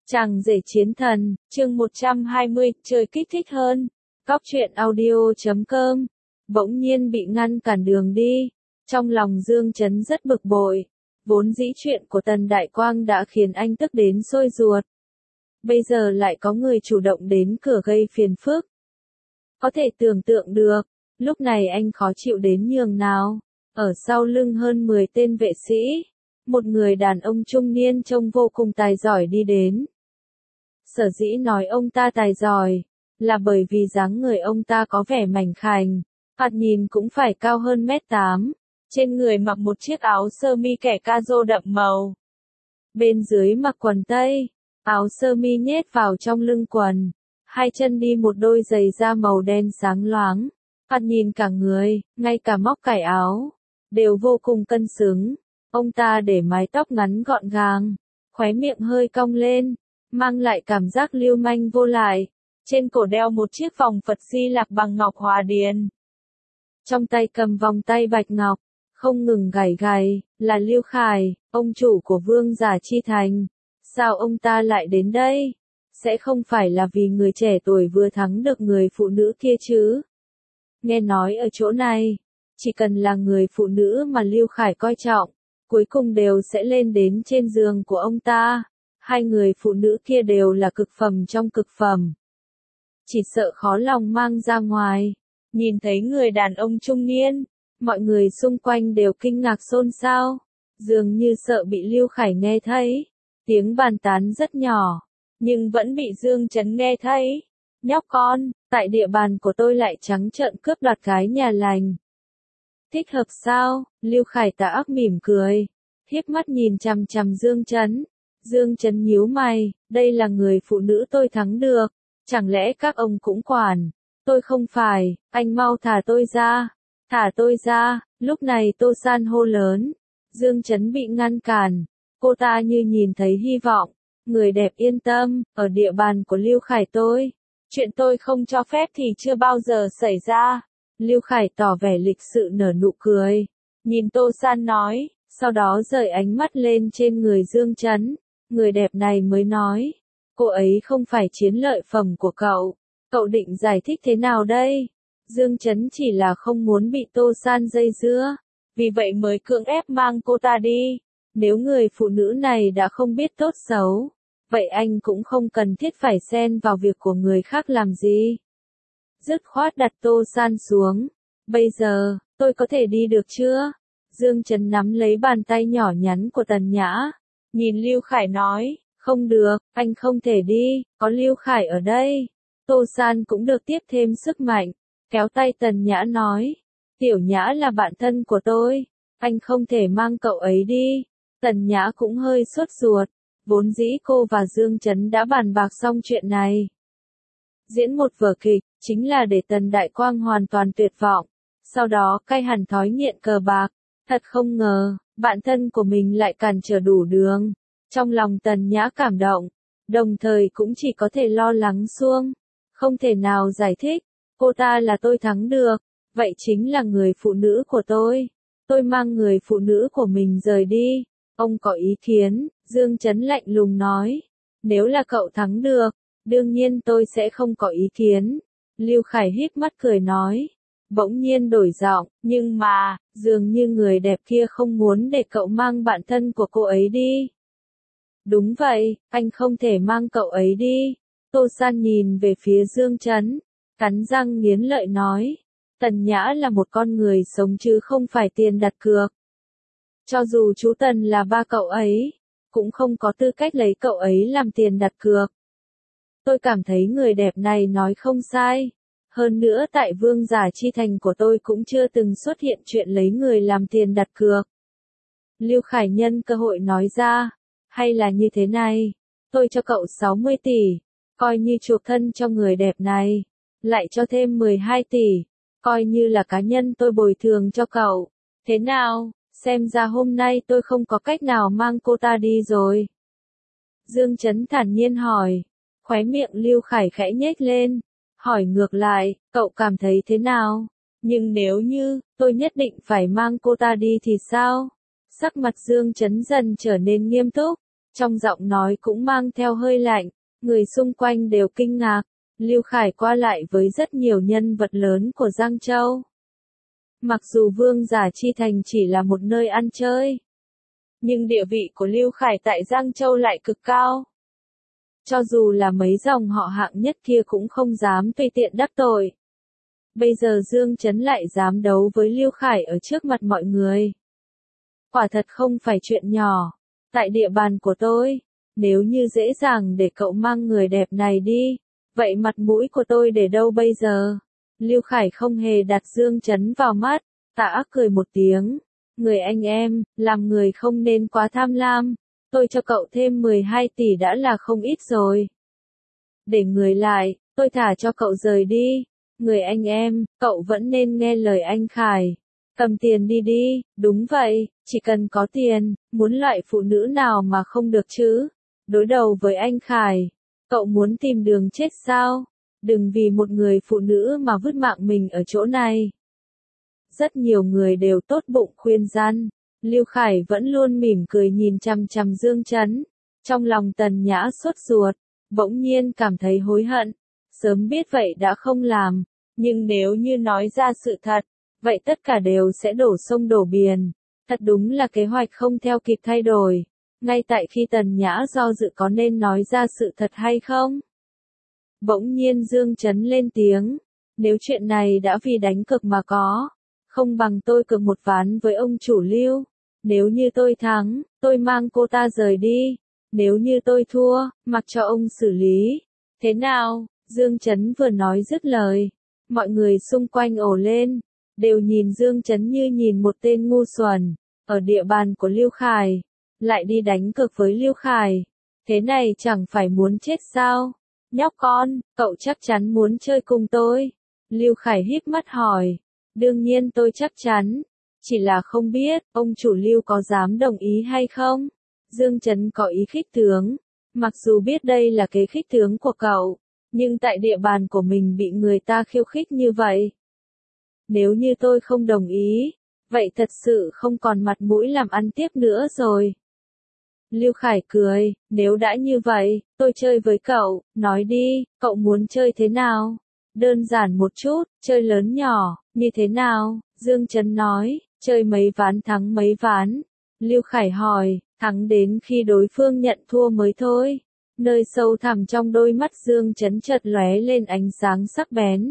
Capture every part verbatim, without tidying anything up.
Chàng rể chiến thần, chương một trăm hai mươi, chơi kích thích hơn. Góc truyện audio chấm com. Bỗng nhiên bị ngăn cản đường đi. Trong lòng Dương Chấn rất bực bội. Vốn dĩ chuyện của Tần Đại Quang đã khiến anh tức đến sôi ruột. Bây giờ lại có người chủ động đến cửa gây phiền phức. Có thể tưởng tượng được, lúc này anh khó chịu đến nhường nào. Ở sau lưng hơn mười tên vệ sĩ, một người đàn ông trung niên trông vô cùng tài giỏi đi đến. Sở dĩ nói ông ta tài giỏi, là bởi vì dáng người ông ta có vẻ mảnh khảnh, thoạt nhìn cũng phải cao hơn mét tám, trên người mặc một chiếc áo sơ mi kẻ ca rô đậm màu. Bên dưới mặc quần tây, áo sơ mi nhét vào trong lưng quần, hai chân đi một đôi giày da màu đen sáng loáng, thoạt nhìn cả người, ngay cả móc cài áo, đều vô cùng cân xứng. Ông ta để mái tóc ngắn gọn gàng, khóe miệng hơi cong lên, mang lại cảm giác lưu manh vô lại. Trên cổ đeo một chiếc vòng Phật Di Lặc bằng ngọc hòa điền. Trong tay cầm vòng tay bạch ngọc, không ngừng gảy gảy, là Lưu Khải, ông chủ của Vương Giả Chi Thành. Sao ông ta lại đến đây? Sẽ không phải là vì người trẻ tuổi vừa thắng được người phụ nữ kia chứ? Nghe nói ở chỗ này, chỉ cần là người phụ nữ mà Lưu Khải coi trọng, cuối cùng đều sẽ lên đến trên giường của ông ta. Hai người phụ nữ kia đều là cực phẩm trong cực phẩm. Chỉ sợ khó lòng mang ra ngoài. Nhìn thấy người đàn ông trung niên, mọi người xung quanh đều kinh ngạc xôn xao, dường như sợ bị Lưu Khải nghe thấy. Tiếng bàn tán rất nhỏ, nhưng vẫn bị Dương Chấn nghe thấy. Nhóc con, tại địa bàn của tôi lại trắng trợn cướp đoạt gái nhà lành. Thích hợp sao? Lưu Khải tà ác mỉm cười, hiếp mắt nhìn chằm chằm Dương Chấn. Dương Chấn nhíu mày, đây là người phụ nữ tôi thắng được, chẳng lẽ các ông cũng quản? Tôi không phải, anh mau thả tôi ra, thả tôi ra. Lúc này Tô San hô lớn, Dương Chấn bị ngăn cản, cô ta như nhìn thấy hy vọng. Người đẹp yên tâm, ở địa bàn của Lưu Khải tôi, chuyện tôi không cho phép thì chưa bao giờ xảy ra. Lưu Khải tỏ vẻ lịch sự nở nụ cười, nhìn Tô San nói, sau đó rời ánh mắt lên trên người Dương Chấn. Người đẹp này mới nói, cô ấy không phải chiến lợi phẩm của cậu, cậu định giải thích thế nào đây? Dương Chấn chỉ là không muốn bị Tô San dây dưa, vì vậy mới cưỡng ép mang cô ta đi. Nếu người phụ nữ này đã không biết tốt xấu, vậy anh cũng không cần thiết phải xen vào việc của người khác làm gì. Dứt khoát đặt Tô San xuống. Bây giờ, tôi có thể đi được chưa? Dương Chấn nắm lấy bàn tay nhỏ nhắn của Tần Nhã. Nhìn Lưu Khải nói, không được, anh không thể đi, có Lưu Khải ở đây. Tô San cũng được tiếp thêm sức mạnh, kéo tay Tần Nhã nói, Tiểu Nhã là bạn thân của tôi, anh không thể mang cậu ấy đi. Tần Nhã cũng hơi sốt ruột, vốn dĩ cô và Dương Chấn đã bàn bạc xong chuyện này. Diễn một vở kịch, chính là để Tần Đại Quang hoàn toàn tuyệt vọng, sau đó cai hẳn thói nghiện cờ bạc. Thật không ngờ, bạn thân của mình lại cản trở đủ đường. Trong lòng Tần Nhã cảm động, đồng thời cũng chỉ có thể lo lắng xuông. Không thể nào giải thích, cô ta là tôi thắng được, vậy chính là người phụ nữ của tôi. Tôi mang người phụ nữ của mình rời đi. Ông có ý kiến? Dương Chấn lạnh lùng nói. Nếu là cậu thắng được, đương nhiên tôi sẽ không có ý kiến. Lưu Khải híp mắt cười nói. Bỗng nhiên đổi giọng, nhưng mà, dường như người đẹp kia không muốn để cậu mang bạn thân của cô ấy đi. Đúng vậy, anh không thể mang cậu ấy đi. Tô San nhìn về phía Dương Chấn, cắn răng nghiến lợi nói. Tần Nhã là một con người sống chứ không phải tiền đặt cược. Cho dù chú Tần là ba cậu ấy, cũng không có tư cách lấy cậu ấy làm tiền đặt cược. Tôi cảm thấy người đẹp này nói không sai. Hơn nữa tại Vương Giả Chi Thành của tôi cũng chưa từng xuất hiện chuyện lấy người làm tiền đặt cược. Lưu Khải nhân cơ hội nói ra, hay là như thế này, tôi cho cậu sáu mươi tỷ, coi như chuộc thân cho người đẹp này, lại cho thêm mười hai tỷ, coi như là cá nhân tôi bồi thường cho cậu. Thế nào, xem ra hôm nay tôi không có cách nào mang cô ta đi rồi. Dương Chấn thản nhiên hỏi, khóe miệng Lưu Khải khẽ nhếch lên. Hỏi ngược lại, cậu cảm thấy thế nào? Nhưng nếu như, tôi nhất định phải mang cô ta đi thì sao? Sắc mặt Dương Chấn dần trở nên nghiêm túc, Trong giọng nói cũng mang theo hơi lạnh, người xung quanh đều kinh ngạc. Lưu Khải qua lại với rất nhiều nhân vật lớn của Giang Châu. Mặc dù Vương Giả Chi Thành chỉ là một nơi ăn chơi, nhưng địa vị của Lưu Khải tại Giang Châu lại cực cao. Cho dù là mấy dòng họ hạng nhất kia cũng không dám tùy tiện đắc tội. Bây giờ Dương Chấn lại dám đấu với Lưu Khải ở trước mặt mọi người. Quả thật không phải chuyện nhỏ. Tại địa bàn của tôi, nếu như dễ dàng để cậu mang người đẹp này đi, vậy mặt mũi của tôi để đâu bây giờ? Lưu Khải không hề đặt Dương Chấn vào mắt, tà ác cười một tiếng. Người anh em, làm người không nên quá tham lam. Tôi cho cậu thêm mười hai tỷ đã là không ít rồi. Để người lại, tôi thả cho cậu rời đi. Người anh em, cậu vẫn nên nghe lời anh Khải. Cầm tiền đi đi, đúng vậy, chỉ cần có tiền, muốn loại phụ nữ nào mà không được chứ. Đối đầu với anh Khải, cậu muốn tìm đường chết sao? Đừng vì một người phụ nữ mà vứt mạng mình ở chỗ này. Rất nhiều người đều tốt bụng khuyên gian. Lưu Khải vẫn luôn mỉm cười nhìn chằm chằm Dương Chấn. Trong lòng Tần Nhã sốt ruột, bỗng nhiên cảm thấy hối hận. Sớm biết vậy đã không làm, nhưng nếu như nói ra sự thật, vậy tất cả đều sẽ đổ sông đổ biển. Thật đúng là kế hoạch không theo kịp thay đổi. Ngay tại khi Tần Nhã do dự có nên nói ra sự thật hay không? Bỗng nhiên Dương Chấn lên tiếng. Nếu chuyện này đã vì đánh cược mà có, không bằng tôi cược một ván với ông chủ Lưu. Nếu như tôi thắng, tôi mang cô ta rời đi. Nếu như tôi thua, mặc cho ông xử lý. Thế nào? Dương Chấn vừa nói dứt lời. Mọi người xung quanh ồ lên, đều nhìn Dương Chấn như nhìn một tên ngu xuẩn. Ở địa bàn của Lưu Khải, lại đi đánh cược với Lưu Khải. Thế này chẳng phải muốn chết sao? Nhóc con, cậu chắc chắn muốn chơi cùng tôi. Lưu Khải híp mắt hỏi. Đương nhiên tôi chắc chắn. Chỉ là không biết, ông chủ Lưu có dám đồng ý hay không? Dương Chấn có ý khích tướng. Mặc dù biết đây là kế khích tướng của cậu, nhưng tại địa bàn của mình bị người ta khiêu khích như vậy. Nếu như tôi không đồng ý, vậy thật sự không còn mặt mũi làm ăn tiếp nữa rồi. Lưu Khải cười, nếu đã như vậy, tôi chơi với cậu, nói đi, cậu muốn chơi thế nào? Đơn giản một chút, chơi lớn nhỏ, như thế nào? Dương Chấn nói, chơi mấy ván thắng mấy ván. Lưu Khải hỏi, thắng đến khi đối phương nhận thua mới thôi. Nơi sâu thẳm trong đôi mắt Dương Chấn chợt lóe lên ánh sáng sắc bén.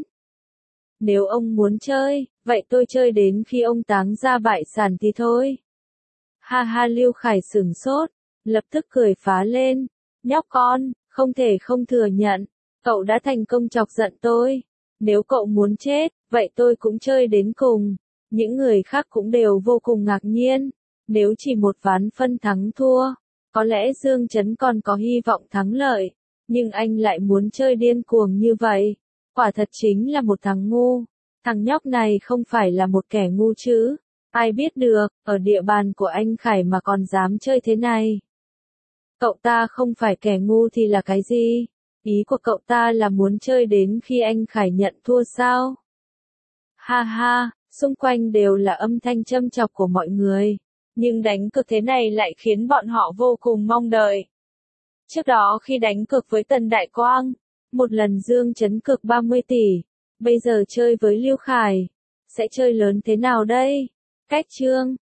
Nếu ông muốn chơi, vậy tôi chơi đến khi ông táng ra bại sản thì thôi. Ha ha, Lưu Khải sửng sốt, lập tức cười phá lên. Nhóc con, không thể không thừa nhận, cậu đã thành công chọc giận tôi. Nếu cậu muốn chết, vậy tôi cũng chơi đến cùng. Những người khác cũng đều vô cùng ngạc nhiên. Nếu chỉ một ván phân thắng thua, có lẽ Dương Chấn còn có hy vọng thắng lợi. Nhưng anh lại muốn chơi điên cuồng như vậy. Quả thật chính là một thằng ngu. Thằng nhóc này không phải là một kẻ ngu chứ. Ai biết được, ở địa bàn của anh Khải mà còn dám chơi thế này. Cậu ta không phải kẻ ngu thì là cái gì? Ý của cậu ta là muốn chơi đến khi anh Khải nhận thua sao? Ha ha, xung quanh đều là âm thanh châm chọc của mọi người. Nhưng đánh cược thế này lại khiến bọn họ vô cùng mong đợi. Trước đó khi đánh cược với Tần Đại Quang, một lần Dương Chấn cược ba mươi tỷ. Bây giờ chơi với Lưu Khải, sẽ chơi lớn thế nào đây? Cách chương